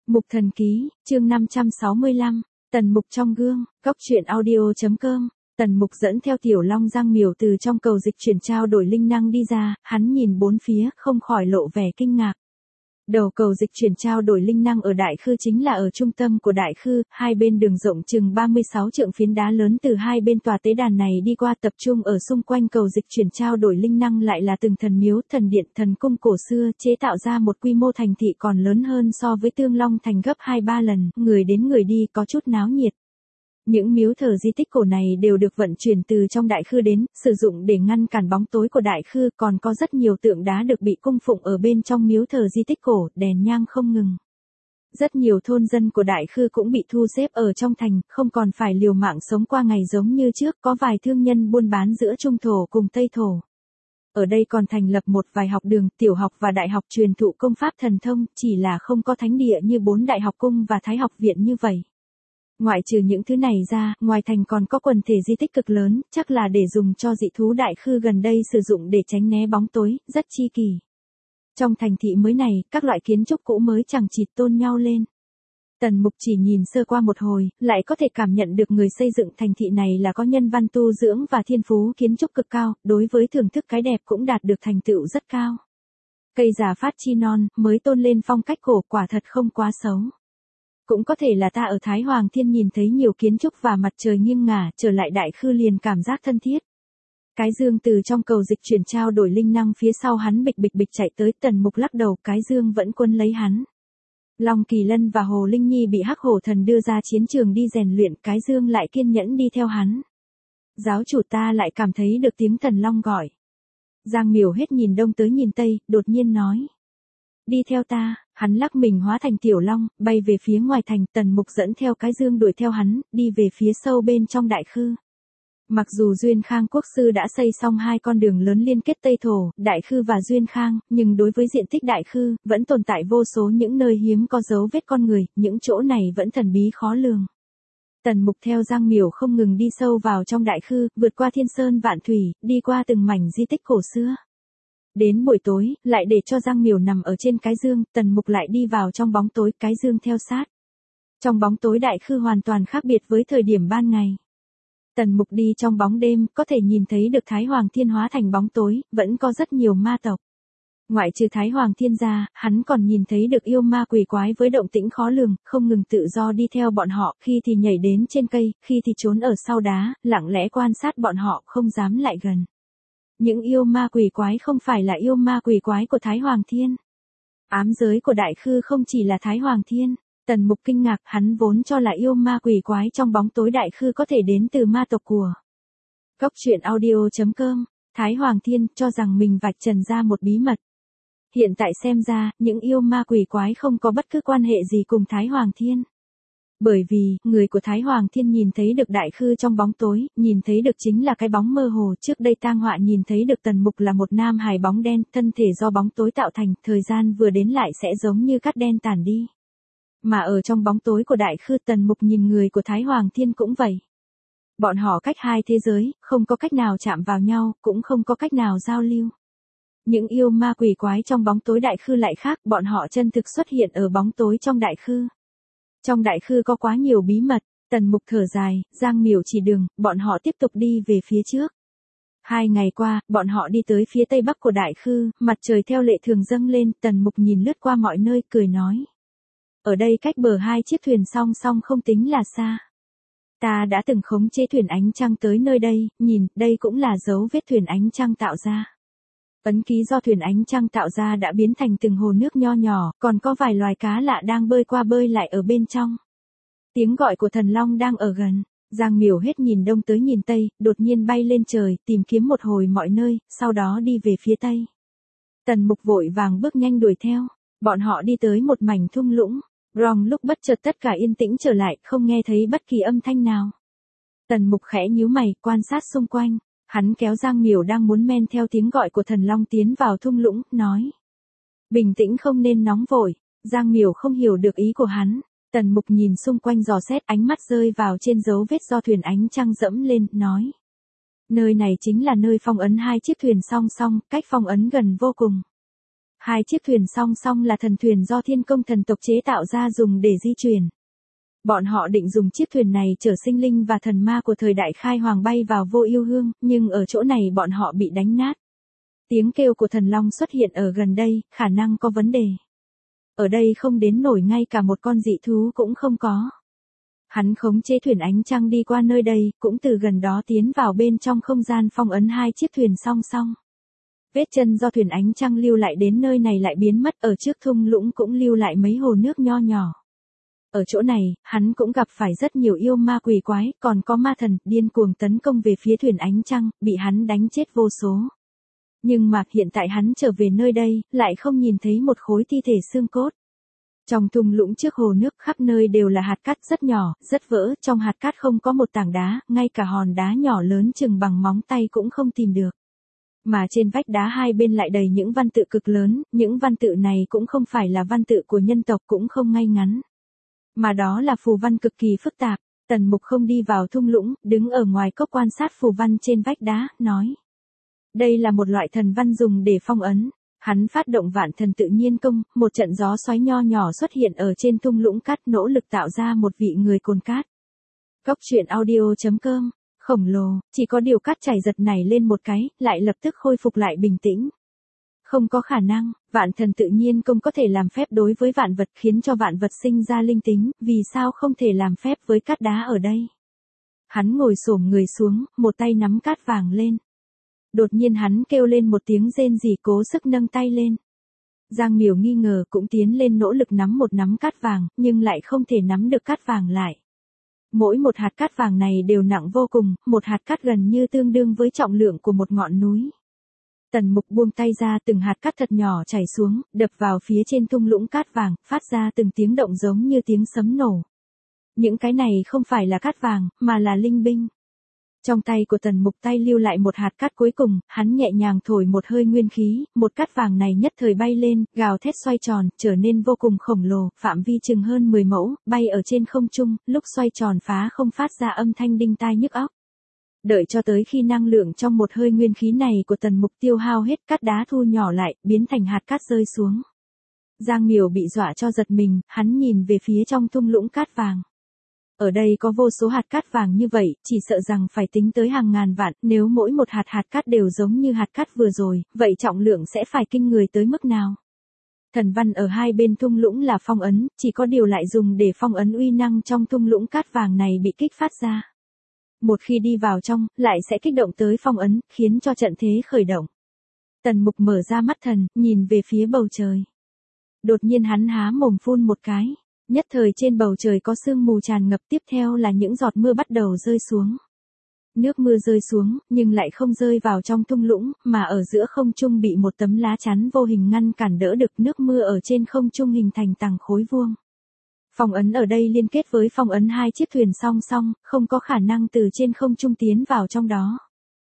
Mục Thần Ký, chương 565, Tần Mục trong gương, góc truyện audio.com. Tần Mục dẫn theo Tiểu Long Giang Miểu từ trong cầu dịch chuyển trao đổi linh năng đi ra, hắn nhìn bốn phía, không khỏi lộ vẻ kinh ngạc. Đầu cầu dịch chuyển trao đổi linh năng ở Đại Khư chính là ở trung tâm của Đại Khư, hai bên đường rộng chừng 36 trượng phiến đá lớn từ hai bên tòa tế đàn này đi qua, tập trung ở xung quanh cầu dịch chuyển trao đổi linh năng lại là từng thần miếu, thần điện, thần cung cổ xưa, chế tạo ra một quy mô thành thị còn lớn hơn so với Tương Long thành gấp 2-3 lần, người đến người đi có chút náo nhiệt. Những miếu thờ di tích cổ này đều được vận chuyển từ trong Đại Khư đến, sử dụng để ngăn cản bóng tối của Đại Khư, còn có rất nhiều tượng đá được bị cung phụng ở bên trong miếu thờ di tích cổ, đèn nhang không ngừng. Rất nhiều thôn dân của Đại Khư cũng bị thu xếp ở trong thành, không còn phải liều mạng sống qua ngày giống như trước, có vài thương nhân buôn bán giữa Trung Thổ cùng Tây Thổ. Ở đây còn thành lập một vài học đường, tiểu học và đại học truyền thụ công pháp thần thông, chỉ là không có thánh địa như 4 đại học cung và thái học viện như vậy. Ngoại trừ những thứ này ra, ngoài thành còn có quần thể di tích cực lớn, chắc là để dùng cho dị thú Đại Khư gần đây sử dụng để tránh né bóng tối, rất chi kỳ. Trong thành thị mới này, các loại kiến trúc cũ mới chẳng chịt tôn nhau lên. Tần Mục chỉ nhìn sơ qua một hồi, lại có thể cảm nhận được người xây dựng thành thị này là có nhân văn tu dưỡng và thiên phú kiến trúc cực cao, đối với thưởng thức cái đẹp cũng đạt được thành tựu rất cao. Cây già phát chi non, mới tôn lên phong cách cổ, quả thật không quá xấu. Cũng có thể là ta ở Thái Hoàng Thiên nhìn thấy nhiều kiến trúc và mặt trời nghiêng ngả, trở lại Đại Khư liền cảm giác thân thiết. Cái dương từ trong cầu dịch chuyển trao đổi linh năng phía sau hắn bịch bịch chạy tới, Tần Mục lắc đầu, cái dương vẫn quấn lấy hắn. Long Kỳ Lân và Hồ Linh Nhi bị Hắc Hổ Thần đưa ra chiến trường đi rèn luyện, cái dương lại kiên nhẫn đi theo hắn. Giáo chủ, ta lại cảm thấy được tiếng Thần Long gọi. Giang Miểu hết nhìn đông tới nhìn tây, đột nhiên nói. Đi theo ta, hắn lắc mình hóa thành Tiểu Long, bay về phía ngoài thành, Tần Mục dẫn theo cái dương đuổi theo hắn, đi về phía sâu bên trong Đại Khư. Mặc dù Duyên Khang Quốc sư đã xây xong 2 con đường lớn liên kết Tây Thổ, Đại Khư và Duyên Khang, nhưng đối với diện tích Đại Khư, vẫn tồn tại vô số những nơi hiếm có dấu vết con người, những chỗ này vẫn thần bí khó lường. Tần Mục theo Giang Miểu không ngừng đi sâu vào trong Đại Khư, vượt qua thiên sơn vạn thủy, đi qua từng mảnh di tích cổ xưa. Đến buổi tối, lại để cho Giang Miểu nằm ở trên cái dương, Tần Mục lại đi vào trong bóng tối, cái dương theo sát. Trong bóng tối Đại Khư hoàn toàn khác biệt với thời điểm ban ngày. Tần Mục đi trong bóng đêm, có thể nhìn thấy được Thái Hoàng Thiên hóa thành bóng tối, vẫn có rất nhiều ma tộc. Ngoại trừ Thái Hoàng Thiên ra, hắn còn nhìn thấy được yêu ma quỷ quái với động tĩnh khó lường, không ngừng tự do đi theo bọn họ, khi thì nhảy đến trên cây, khi thì trốn ở sau đá, lặng lẽ quan sát bọn họ, không dám lại gần. Những yêu ma quỷ quái không phải là yêu ma quỷ quái của Thái Hoàng Thiên. Ám giới của Đại Khư không chỉ là Thái Hoàng Thiên. Tần Mục kinh ngạc, hắn vốn cho là yêu ma quỷ quái trong bóng tối Đại Khư có thể đến từ ma tộc của góc truyện audio.com. Thái Hoàng Thiên cho rằng mình vạch trần ra một bí mật. Hiện tại xem ra, những yêu ma quỷ quái không có bất cứ quan hệ gì cùng Thái Hoàng Thiên. Bởi vì, người của Thái Hoàng Thiên nhìn thấy được Đại Khư trong bóng tối, nhìn thấy được chính là cái bóng mơ hồ, trước đây Tang Họa nhìn thấy được Tần Mục là một nam hài bóng đen, thân thể do bóng tối tạo thành, thời gian vừa đến lại sẽ giống như cát đen tàn đi. Mà ở trong bóng tối của Đại Khư, Tần Mục nhìn người của Thái Hoàng Thiên cũng vậy. Bọn họ cách hai thế giới, không có cách nào chạm vào nhau, cũng không có cách nào giao lưu. Những yêu ma quỷ quái trong bóng tối Đại Khư lại khác, bọn họ chân thực xuất hiện ở bóng tối trong Đại Khư. Trong Đại Khư có quá nhiều bí mật, Tần Mục thở dài, Giang Miểu chỉ đường, bọn họ tiếp tục đi về phía trước. 2 ngày qua, bọn họ đi tới phía tây bắc của Đại Khư, mặt trời theo lệ thường dâng lên, Tần Mục nhìn lướt qua mọi nơi, cười nói. Ở đây cách bờ 2 chiếc thuyền song song không tính là xa. Ta đã từng khống chế thuyền ánh trăng tới nơi đây, nhìn, đây cũng là dấu vết thuyền ánh trăng tạo ra. Ấn ký do thuyền ánh trăng tạo ra đã biến thành từng hồ nước nho nhỏ, còn có vài loài cá lạ đang bơi qua bơi lại ở bên trong. Tiếng gọi của Thần Long đang ở gần. Giang Miểu hết nhìn đông tới nhìn tây, đột nhiên bay lên trời, tìm kiếm một hồi mọi nơi, sau đó đi về phía tây. Tần Mục vội vàng bước nhanh đuổi theo. Bọn họ đi tới một mảnh thung lũng. Rong lúc bất chợt tất cả yên tĩnh trở lại, không nghe thấy bất kỳ âm thanh nào. Tần Mục khẽ nhíu mày, quan sát xung quanh. Hắn kéo Giang Miểu đang muốn men theo tiếng gọi của Thần Long tiến vào thung lũng, nói. Bình tĩnh, không nên nóng vội. Giang Miểu không hiểu được ý của hắn. Tần Mục nhìn xung quanh dò xét, ánh mắt rơi vào trên dấu vết do thuyền ánh trăng dẫm lên, nói. Nơi này chính là nơi phong ấn 2 chiếc thuyền song song, cách phong ấn gần vô cùng. Hai chiếc thuyền song song là thần thuyền do thiên công thần tộc chế tạo ra dùng để di chuyển. Bọn họ định dùng chiếc thuyền này chở sinh linh và thần ma của thời đại khai hoàng bay vào Vô Yêu Hương, nhưng ở chỗ này bọn họ bị đánh nát. Tiếng kêu của thần long xuất hiện ở gần đây, khả năng có vấn đề. Ở đây không đến nổi ngay cả một con dị thú cũng không có. Hắn khống chế thuyền ánh trăng đi qua nơi đây, cũng từ gần đó tiến vào bên trong không gian phong ấn hai chiếc thuyền song song. Vết chân do thuyền ánh trăng lưu lại đến nơi này lại biến mất, ở trước thung lũng cũng lưu lại mấy hồ nước nho nhỏ. Ở chỗ này, hắn cũng gặp phải rất nhiều yêu ma quỷ quái, còn có ma thần điên cuồng tấn công về phía thuyền ánh trăng, bị hắn đánh chết vô số. Nhưng mà hiện tại hắn trở về nơi đây, lại không nhìn thấy một khối thi thể xương cốt. Trong thung lũng trước hồ nước khắp nơi đều là hạt cát rất nhỏ, rất vỡ, trong hạt cát không có một tảng đá, ngay cả hòn đá nhỏ lớn chừng bằng móng tay cũng không tìm được. Mà trên vách đá hai bên lại đầy những văn tự cực lớn, những văn tự này cũng không phải là văn tự của nhân tộc, cũng không ngay ngắn. Mà đó là phù văn cực kỳ phức tạp. Tần Mục không đi vào thung lũng, đứng ở ngoài cốc quan sát phù văn trên vách đá, nói. Đây là một loại thần văn dùng để phong ấn. Hắn phát động vạn thần tự nhiên công, một trận gió xoáy nho nhỏ xuất hiện ở trên thung lũng cát, nỗ lực tạo ra một vị người cồn cát. Cốc truyện audio.com. Khổng lồ, chỉ có điều cát chảy giật nảy lên một cái, lại lập tức khôi phục lại bình tĩnh. Không có khả năng, vạn thần tự nhiên công có thể làm phép đối với vạn vật, khiến cho vạn vật sinh ra linh tính, vì sao không thể làm phép với cát đá ở đây? Hắn ngồi xổm người xuống, một tay nắm cát vàng lên. Đột nhiên hắn kêu lên một tiếng rên rỉ, cố sức nâng tay lên. Giang Miểu nghi ngờ cũng tiến lên nỗ lực nắm một nắm cát vàng, nhưng lại không thể nắm được cát vàng lại. Mỗi một hạt cát vàng này đều nặng vô cùng, một hạt cát gần như tương đương với trọng lượng của một ngọn núi. Tần Mục buông tay ra, từng hạt cát thật nhỏ chảy xuống, đập vào phía trên thung lũng cát vàng, phát ra từng tiếng động giống như tiếng sấm nổ. Những cái này không phải là cát vàng, mà là linh binh. Trong tay của Tần Mục tay lưu lại một hạt cát cuối cùng, hắn nhẹ nhàng thổi một hơi nguyên khí, một cát vàng này nhất thời bay lên, gào thét xoay tròn, trở nên vô cùng khổng lồ, phạm vi chừng hơn 10 mẫu, bay ở trên không trung, lúc xoay tròn phá không phát ra âm thanh đinh tai nhức óc. Đợi cho tới khi năng lượng trong một hơi nguyên khí này của Tần Mục tiêu hao hết, cát đá thu nhỏ lại, biến thành hạt cát rơi xuống. Giang Miểu bị dọa cho giật mình, hắn nhìn về phía trong thung lũng cát vàng. Ở đây có vô số hạt cát vàng như vậy, chỉ sợ rằng phải tính tới hàng ngàn vạn, nếu mỗi một hạt cát đều giống như hạt cát vừa rồi, vậy trọng lượng sẽ phải kinh người tới mức nào? Thần văn ở hai bên thung lũng là phong ấn, chỉ có điều lại dùng để phong ấn uy năng trong thung lũng cát vàng này bị kích phát ra. Một khi đi vào trong, lại sẽ kích động tới phong ấn, khiến cho trận thế khởi động. Tần Mục mở ra mắt thần, nhìn về phía bầu trời. Đột nhiên hắn há mồm phun một cái. Nhất thời trên bầu trời có sương mù tràn ngập, tiếp theo là những giọt mưa bắt đầu rơi xuống. Nước mưa rơi xuống, nhưng lại không rơi vào trong thung lũng, mà ở giữa không trung bị một tấm lá chắn vô hình ngăn cản đỡ được, nước mưa ở trên không trung hình thành tầng khối vuông. Phong ấn ở đây liên kết với phong ấn hai chiếc thuyền song song, không có khả năng từ trên không trung tiến vào trong đó.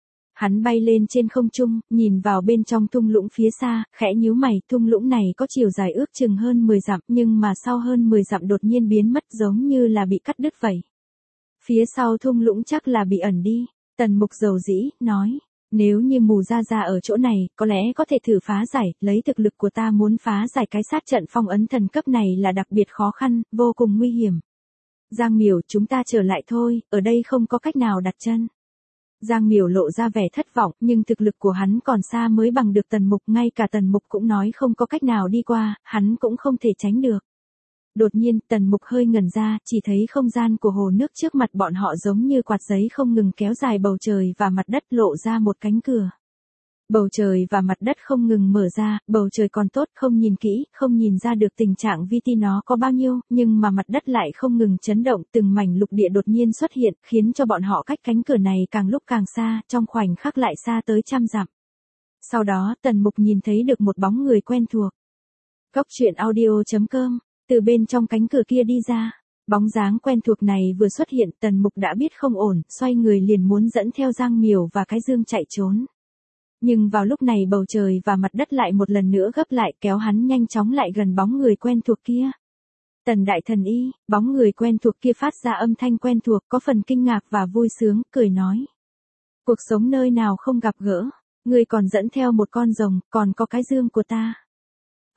Hắn bay lên trên không trung, nhìn vào bên trong thung lũng phía xa, khẽ nhíu mày, thung lũng này có chiều dài ước chừng hơn 10 dặm, nhưng mà sau hơn 10 dặm đột nhiên biến mất giống như là bị cắt đứt vậy. Phía sau thung lũng chắc là bị ẩn đi. Tần Mục dầu dĩ, nói, nếu như Mù Gia Gia ở chỗ này, có lẽ có thể thử phá giải, lấy thực lực của ta muốn phá giải cái sát trận phong ấn thần cấp này là đặc biệt khó khăn, vô cùng nguy hiểm. Giang Miểu, chúng ta trở lại thôi, ở đây không có cách nào đặt chân. Giang Miểu lộ ra vẻ thất vọng, nhưng thực lực của hắn còn xa mới bằng được Tần Mục, ngay cả Tần Mục cũng nói không có cách nào đi qua, hắn cũng không thể tránh được. Đột nhiên, Tần Mục hơi ngẩn ra, chỉ thấy không gian của hồ nước trước mặt bọn họ giống như quạt giấy không ngừng kéo dài bầu trời và mặt đất, lộ ra một cánh cửa. Bầu trời và mặt đất không ngừng mở ra, bầu trời còn tốt, không nhìn kỹ, không nhìn ra được tình trạng vi ti nó có bao nhiêu, nhưng mà mặt đất lại không ngừng chấn động, từng mảnh lục địa đột nhiên xuất hiện, khiến cho bọn họ cách cánh cửa này càng lúc càng xa, trong khoảnh khắc lại xa tới 100 dặm. Sau đó, Tần Mục nhìn thấy được một bóng người quen thuộc. Cốc truyện audio.com, từ bên trong cánh cửa kia đi ra. Bóng dáng quen thuộc này vừa xuất hiện, Tần Mục đã biết không ổn, xoay người liền muốn dẫn theo Giang Miểu và cái dương chạy trốn. Nhưng vào lúc này bầu trời và mặt đất lại một lần nữa gấp lại, kéo hắn nhanh chóng lại gần bóng người quen thuộc kia. Tần đại thần y, bóng người quen thuộc kia phát ra âm thanh quen thuộc, có phần kinh ngạc và vui sướng, cười nói. Cuộc sống nơi nào không gặp gỡ, ngươi còn dẫn theo một con rồng, còn có cái dương của ta.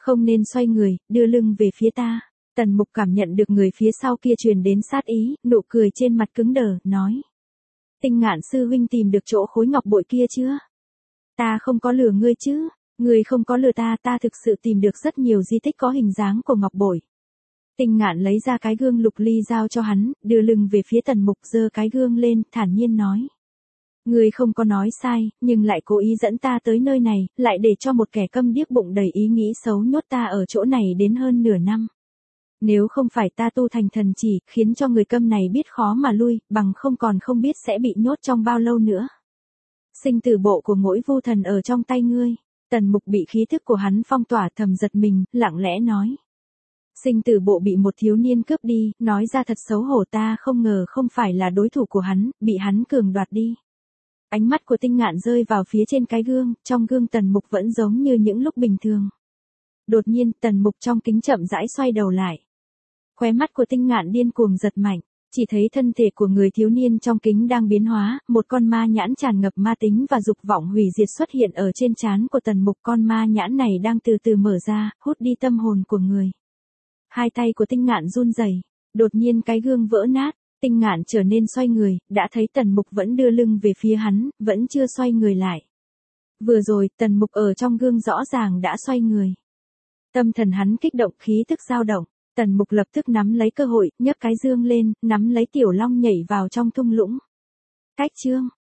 Không nên xoay người, đưa lưng về phía ta. Tần Mục cảm nhận được người phía sau kia truyền đến sát ý, nụ cười trên mặt cứng đờ, nói. Tinh Ngạn sư huynh tìm được chỗ khối ngọc bội kia chưa? Ta không có lừa ngươi chứ, ngươi không có lừa ta, ta thực sự tìm được rất nhiều di tích có hình dáng của ngọc bội. Tinh Ngạn lấy ra cái gương lục ly giao cho hắn, đưa lưng về phía Tần Mục, giơ cái gương lên, thản nhiên nói. Ngươi không có nói sai, nhưng lại cố ý dẫn ta tới nơi này, lại để cho một kẻ câm điếc bụng đầy ý nghĩ xấu nhốt ta ở chỗ này đến hơn nửa năm. Nếu không phải ta tu thành thần chỉ, khiến cho người câm này biết khó mà lui, bằng không còn không biết sẽ bị nhốt trong bao lâu nữa. Sinh tử bộ của Ngỗi Vu Thần ở trong tay ngươi. Tần Mục bị khí thức của hắn phong tỏa, thầm giật mình, lặng lẽ nói. Sinh tử bộ bị một thiếu niên cướp đi, nói ra thật xấu hổ, ta không ngờ không phải là đối thủ của hắn, bị hắn cường đoạt đi. Ánh mắt của Tinh Ngạn rơi vào phía trên cái gương, trong gương Tần Mục vẫn giống như những lúc bình thường. Đột nhiên, Tần Mục trong kính chậm rãi xoay đầu lại. Khóe mắt của Tinh Ngạn điên cuồng giật mạnh, chỉ thấy thân thể của người thiếu niên trong kính đang biến hóa, một con ma nhãn tràn ngập ma tính và dục vọng hủy diệt xuất hiện ở trên trán của Tần Mục. Con ma nhãn này đang từ từ mở ra, hút đi tâm hồn của người. Hai tay của Tinh Ngạn run rẩy, đột nhiên cái gương vỡ nát, Tinh Ngạn trở nên xoay người, đã thấy Tần Mục vẫn đưa lưng về phía hắn, vẫn chưa xoay người lại. Vừa rồi, Tần Mục ở trong gương rõ ràng đã xoay người. Tâm thần hắn kích động, khí tức dao động. Tần Mục lập tức nắm lấy cơ hội, nhấc cái dương lên, nắm lấy Tiểu Long nhảy vào trong thung lũng. Cách chương